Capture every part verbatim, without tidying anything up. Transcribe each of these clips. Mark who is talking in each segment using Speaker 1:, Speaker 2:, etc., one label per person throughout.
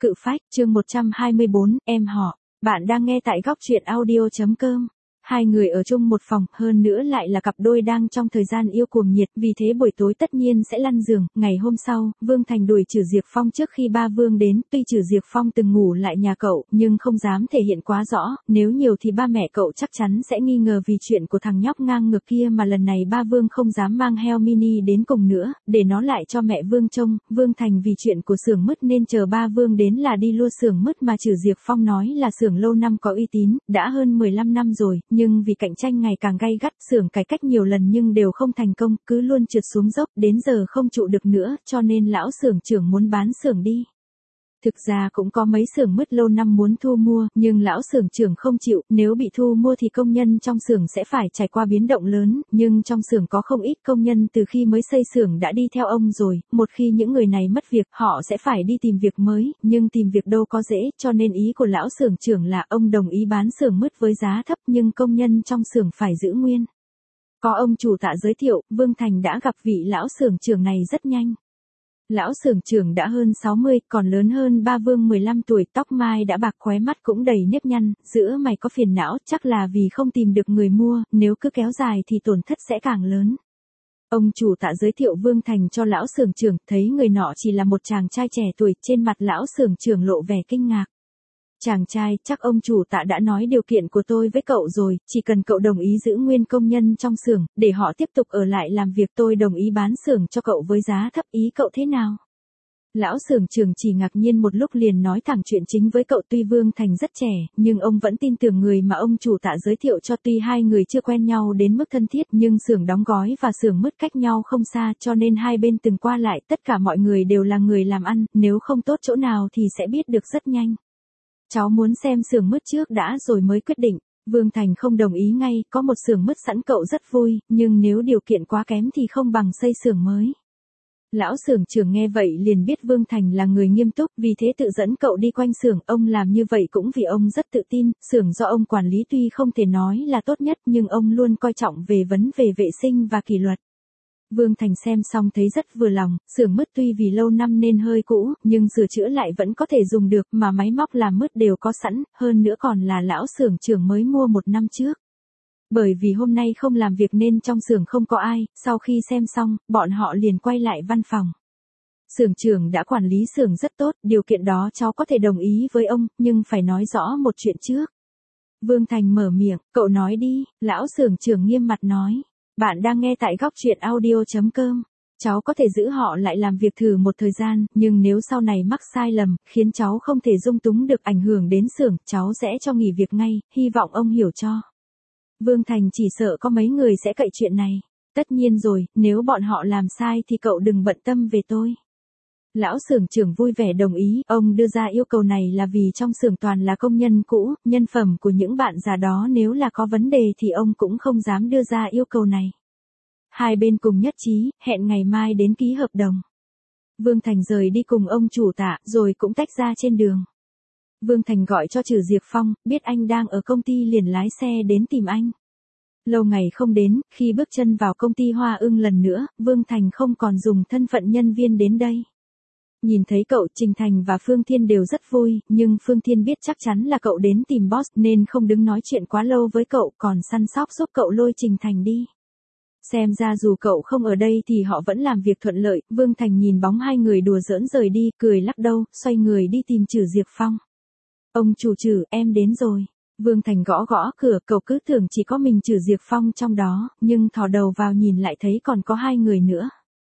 Speaker 1: Cự phách, chương một trăm hai mươi bốn, em họ. Bạn đang nghe tại góc truyện audio chấm com. Hai người ở chung một phòng, hơn nữa lại là cặp đôi đang trong thời gian yêu cuồng nhiệt, vì thế buổi tối tất nhiên sẽ lăn giường. Ngày hôm sau, Vương Thành đuổi Trử Diệp Phong trước khi ba Vương đến, tuy Trử Diệp Phong từng ngủ lại nhà cậu, nhưng không dám thể hiện quá rõ, nếu nhiều thì ba mẹ cậu chắc chắn sẽ nghi ngờ vì chuyện của thằng nhóc ngang ngược kia, mà lần này ba Vương không dám mang heo mini đến cùng nữa, để nó lại cho mẹ Vương trông. Vương Thành vì chuyện của xưởng mứt nên chờ ba Vương đến là đi lua xưởng mứt mà Trử Diệp Phong nói là xưởng lâu năm có uy tín, đã hơn mười lăm năm rồi, nhưng vì cạnh tranh ngày càng gay gắt, xưởng cải cách nhiều lần nhưng đều không thành công, cứ luôn trượt xuống dốc, đến giờ không trụ được nữa, cho nên lão xưởng trưởng muốn bán xưởng đi. Thực ra cũng có mấy xưởng mứt lâu năm muốn thu mua, nhưng lão xưởng trưởng không chịu, nếu bị thu mua thì công nhân trong xưởng sẽ phải trải qua biến động lớn, nhưng trong xưởng có không ít công nhân từ khi mới xây xưởng đã đi theo ông rồi, một khi những người này mất việc, họ sẽ phải đi tìm việc mới, nhưng tìm việc đâu có dễ, cho nên ý của lão xưởng trưởng là ông đồng ý bán xưởng mứt với giá thấp nhưng công nhân trong xưởng phải giữ nguyên. Có ông chủ tạ giới thiệu, Vương Thành đã gặp vị lão xưởng trưởng này rất nhanh. Lão xưởng trưởng đã hơn sáu mươi, còn lớn hơn ba Vương mười lăm tuổi, tóc mai đã bạc, khóe mắt cũng đầy nếp nhăn, giữa mày có phiền não, chắc là vì không tìm được người mua, nếu cứ kéo dài thì tổn thất sẽ càng lớn. Ông chủ tạ giới thiệu Vương Thành cho lão xưởng trưởng, thấy người nọ chỉ là một chàng trai trẻ tuổi, trên mặt lão xưởng trưởng lộ vẻ kinh ngạc. Chàng trai, chắc ông chủ tạ đã nói điều kiện của tôi với cậu rồi, chỉ cần cậu đồng ý giữ nguyên công nhân trong xưởng, để họ tiếp tục ở lại làm việc, tôi đồng ý bán xưởng cho cậu với giá thấp, ý cậu thế nào? Lão xưởng trưởng chỉ ngạc nhiên một lúc liền nói thẳng chuyện chính với cậu. Tuy Vương Thành rất trẻ, nhưng ông vẫn tin tưởng người mà ông chủ tạ giới thiệu cho. Tuy hai người chưa quen nhau đến mức thân thiết, nhưng xưởng đóng gói và xưởng mứt cách nhau không xa, cho nên hai bên từng qua lại, tất cả mọi người đều là người làm ăn, nếu không tốt chỗ nào thì sẽ biết được rất nhanh. Cháu muốn xem xưởng mứt trước đã rồi mới quyết định. Vương Thành không đồng ý ngay, có một xưởng mứt sẵn cậu rất vui, nhưng nếu điều kiện quá kém thì không bằng xây xưởng mới. Lão xưởng trưởng nghe vậy liền biết Vương Thành là người nghiêm túc, vì thế tự dẫn cậu đi quanh xưởng. Ông làm như vậy cũng vì ông rất tự tin, xưởng do ông quản lý tuy không thể nói là tốt nhất nhưng ông luôn coi trọng về vấn về vệ sinh và kỷ luật. Vương Thành xem xong thấy rất vừa lòng, xưởng mứt tuy vì lâu năm nên hơi cũ, nhưng sửa chữa lại vẫn có thể dùng được, mà máy móc làm mứt đều có sẵn, hơn nữa còn là lão xưởng trưởng mới mua một năm trước. Bởi vì hôm nay không làm việc nên trong xưởng không có ai, sau khi xem xong, bọn họ liền quay lại văn phòng. Xưởng trưởng đã quản lý xưởng rất tốt, điều kiện đó cháu có thể đồng ý với ông, nhưng phải nói rõ một chuyện trước. Vương Thành mở miệng, cậu nói đi, lão xưởng trưởng nghiêm mặt nói. Bạn đang nghe tại góc truyện audio chấm com. Cháu có thể giữ họ lại làm việc thử một thời gian, nhưng nếu sau này mắc sai lầm, khiến cháu không thể dung túng được ảnh hưởng đến xưởng, cháu sẽ cho nghỉ việc ngay, hy vọng ông hiểu cho. Vương Thành chỉ sợ có mấy người sẽ cậy chuyện này. Tất nhiên rồi, nếu bọn họ làm sai thì cậu đừng bận tâm về tôi. Lão xưởng trưởng vui vẻ đồng ý, ông đưa ra yêu cầu này là vì trong xưởng toàn là công nhân cũ, nhân phẩm của những bạn già đó nếu là có vấn đề thì ông cũng không dám đưa ra yêu cầu này. Hai bên cùng nhất trí, hẹn ngày mai đến ký hợp đồng. Vương Thành rời đi cùng ông chủ tạ, rồi cũng tách ra trên đường. Vương Thành gọi cho Trử Diệp Phong, biết anh đang ở công ty liền lái xe đến tìm anh. Lâu ngày không đến, khi bước chân vào công ty Hoa Ưng lần nữa, Vương Thành không còn dùng thân phận nhân viên đến đây. Nhìn thấy cậu, Trình Thành và Phương Thiên đều rất vui, nhưng Phương Thiên biết chắc chắn là cậu đến tìm boss nên không đứng nói chuyện quá lâu với cậu, còn săn sóc giúp cậu lôi Trình Thành đi. Xem ra dù cậu không ở đây thì họ vẫn làm việc thuận lợi. Vương Thành nhìn bóng hai người đùa giỡn rời đi, cười lắc đầu, xoay người đi tìm Trử Diệp Phong. Ông chủ Trử, em đến rồi. Vương Thành gõ gõ cửa, cậu cứ tưởng chỉ có mình Trử Diệp Phong trong đó, nhưng thò đầu vào nhìn lại thấy còn có hai người nữa.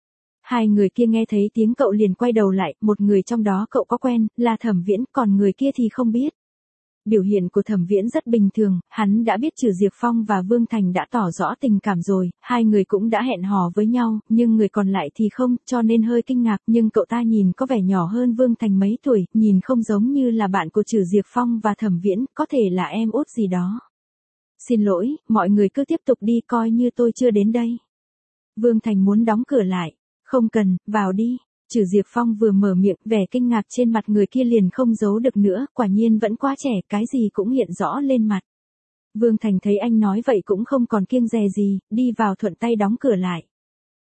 Speaker 1: Hai người kia nghe thấy tiếng cậu liền quay đầu lại, một người trong đó cậu có quen, là Thẩm Viễn, còn người kia thì không biết. Biểu hiện của Thẩm Viễn rất bình thường, hắn đã biết Trử Diệp Phong và Vương Thành đã tỏ rõ tình cảm rồi, hai người cũng đã hẹn hò với nhau, nhưng người còn lại thì không, cho nên hơi kinh ngạc, nhưng cậu ta nhìn có vẻ nhỏ hơn Vương Thành mấy tuổi, nhìn không giống như là bạn của Trử Diệp Phong và Thẩm Viễn, có thể là em út gì đó. Xin lỗi, mọi người cứ tiếp tục đi, coi như tôi chưa đến đây. Vương Thành muốn đóng cửa lại. Không cần, vào đi. Trử Diệp Phong vừa mở miệng, vẻ kinh ngạc trên mặt người kia liền không giấu được nữa, quả nhiên vẫn quá trẻ, cái gì cũng hiện rõ lên mặt. Vương Thành thấy anh nói vậy cũng không còn kiêng dè gì, đi vào thuận tay đóng cửa lại.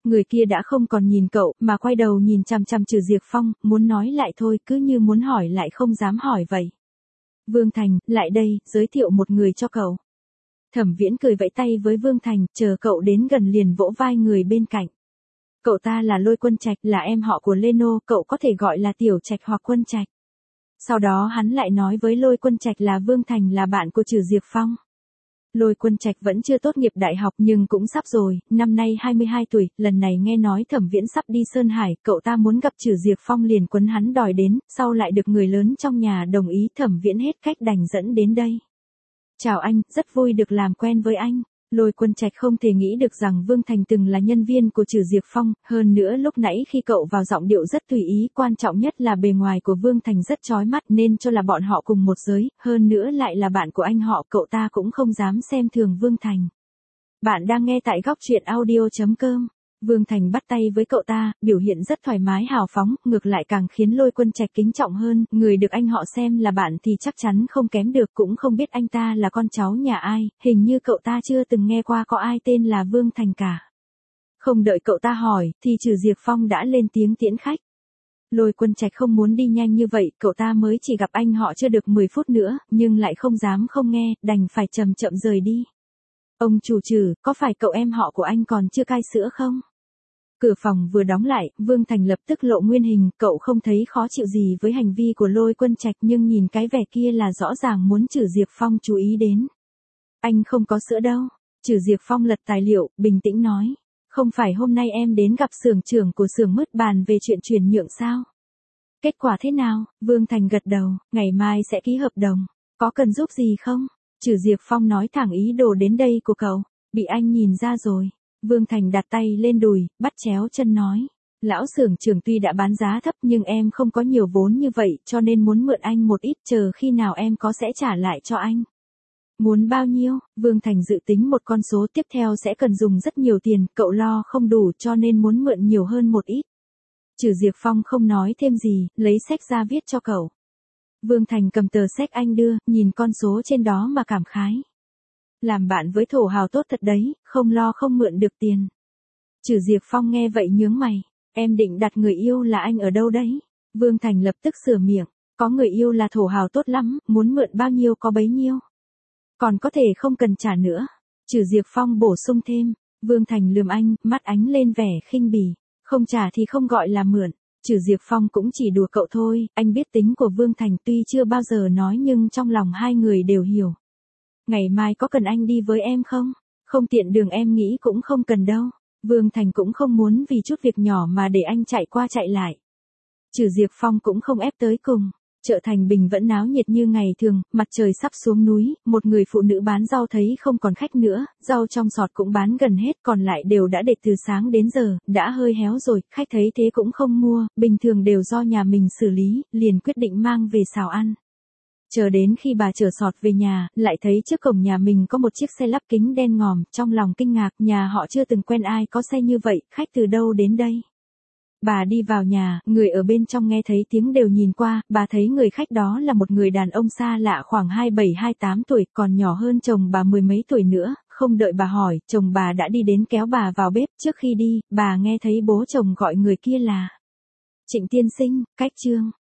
Speaker 1: Người kia đã không còn nhìn cậu, mà quay đầu nhìn chằm chằm Trừ Diệp Phong, muốn nói lại thôi, cứ như muốn hỏi lại không dám hỏi vậy. Vương Thành, lại đây, giới thiệu một người cho cậu. Thẩm Viễn cười vẫy tay với Vương Thành, chờ cậu đến gần liền vỗ vai người bên cạnh. Cậu ta là Lôi Quân Trạch, là em họ của Leno, cậu có thể gọi là Tiểu Trạch hoặc Quân Trạch. Sau đó hắn lại nói với Lôi Quân Trạch là Vương Thành là bạn của Trừ Diệp Phong. Lôi Quân Trạch vẫn chưa tốt nghiệp đại học nhưng cũng sắp rồi, năm nay hai mươi hai tuổi, lần này nghe nói Thẩm Viễn sắp đi Sơn Hải, cậu ta muốn gặp Trừ Diệp Phong liền quấn hắn đòi đến, sau lại được người lớn trong nhà đồng ý, Thẩm Viễn hết cách đành dẫn đến đây. Chào anh, rất vui được làm quen với anh. Lôi Quân Trạch không thể nghĩ được rằng Vương Thành từng là nhân viên của Trừ Diệp Phong, hơn nữa lúc nãy khi cậu vào giọng điệu rất tùy ý, quan trọng nhất là bề ngoài của Vương Thành rất chói mắt nên cho là bọn họ cùng một giới, hơn nữa lại là bạn của anh họ, cậu ta cũng không dám xem thường Vương Thành. Bạn đang nghe tại góc truyện audio chấm com. Vương Thành bắt tay với cậu ta, biểu hiện rất thoải mái hào phóng, ngược lại càng khiến Lôi Quân Trạch kính trọng hơn, người được anh họ xem là bạn thì chắc chắn không kém được, cũng không biết anh ta là con cháu nhà ai, hình như cậu ta chưa từng nghe qua có ai tên là Vương Thành cả. Không đợi cậu ta hỏi, thì Trừ Diệp Phong đã lên tiếng tiễn khách. Lôi Quân Trạch không muốn đi nhanh như vậy, cậu ta mới chỉ gặp anh họ chưa được mười phút nữa, nhưng lại không dám không nghe, đành phải chậm chậm rời đi. Ông chủ Trừ, có phải cậu em họ của anh còn chưa cai sữa không? Cửa phòng vừa đóng lại, Vương Thành lập tức lộ nguyên hình, cậu không thấy khó chịu gì với hành vi của Lôi Quân Trạch nhưng nhìn cái vẻ kia là rõ ràng muốn Trừ Diệp Phong chú ý đến. Anh không có sữa đâu. Trừ Diệp Phong lật tài liệu, bình tĩnh nói. Không phải hôm nay em đến gặp xưởng trưởng của xưởng mứt bàn về chuyện chuyển nhượng sao? Kết quả thế nào? Vương Thành gật đầu, ngày mai sẽ ký hợp đồng. Có cần giúp gì không? Trừ Diệp Phong nói thẳng ý đồ đến đây của cậu. Bị anh nhìn ra rồi. Vương Thành đặt tay lên đùi, bắt chéo chân nói. Lão xưởng trưởng tuy đã bán giá thấp nhưng em không có nhiều vốn như vậy cho nên muốn mượn anh một ít, chờ khi nào em có sẽ trả lại cho anh. Muốn bao nhiêu? Vương Thành dự tính một con số tiếp theo sẽ cần dùng rất nhiều tiền, cậu lo không đủ cho nên muốn mượn nhiều hơn một ít. Trừ Diệp Phong không nói thêm gì, lấy sách ra viết cho cậu. Vương Thành cầm tờ sách anh đưa, nhìn con số trên đó mà cảm khái. Làm bạn với thổ hào tốt thật đấy, không lo không mượn được tiền. Trừ Diệp Phong nghe vậy nhướng mày, em định đặt người yêu là anh ở đâu đấy? Vương Thành lập tức sửa miệng, có người yêu là thổ hào tốt lắm, muốn mượn bao nhiêu có bấy nhiêu. Còn có thể không cần trả nữa. Trừ Diệp Phong bổ sung thêm, Vương Thành lườm anh, mắt ánh lên vẻ khinh bỉ, không trả thì không gọi là mượn. Trừ Diệp Phong cũng chỉ đùa cậu thôi, anh biết tính của Vương Thành tuy chưa bao giờ nói nhưng trong lòng hai người đều hiểu. Ngày mai có cần anh đi với em không? Không tiện đường em nghĩ cũng không cần đâu. Vương Thành cũng không muốn vì chút việc nhỏ mà để anh chạy qua chạy lại. Trừ Diệp Phong cũng không ép tới cùng. Chợ Thành Bình vẫn náo nhiệt như ngày thường, mặt trời sắp xuống núi, một người phụ nữ bán rau thấy không còn khách nữa, rau trong sọt cũng bán gần hết, còn lại đều đã để từ sáng đến giờ, đã hơi héo rồi, khách thấy thế cũng không mua, bình thường đều do nhà mình xử lý, liền quyết định mang về xào ăn. Chờ đến khi bà chở sọt về nhà, lại thấy trước cổng nhà mình có một chiếc xe lắp kính đen ngòm, trong lòng kinh ngạc, nhà họ chưa từng quen ai có xe như vậy, khách từ đâu đến đây? Bà đi vào nhà, người ở bên trong nghe thấy tiếng đều nhìn qua, bà thấy người khách đó là một người đàn ông xa lạ khoảng hai mươi bảy hai mươi tám tuổi, còn nhỏ hơn chồng bà mười mấy tuổi nữa, không đợi bà hỏi, chồng bà đã đi đến kéo bà vào bếp, trước khi đi, bà nghe thấy bố chồng gọi người kia là Trịnh tiên sinh, cách chương.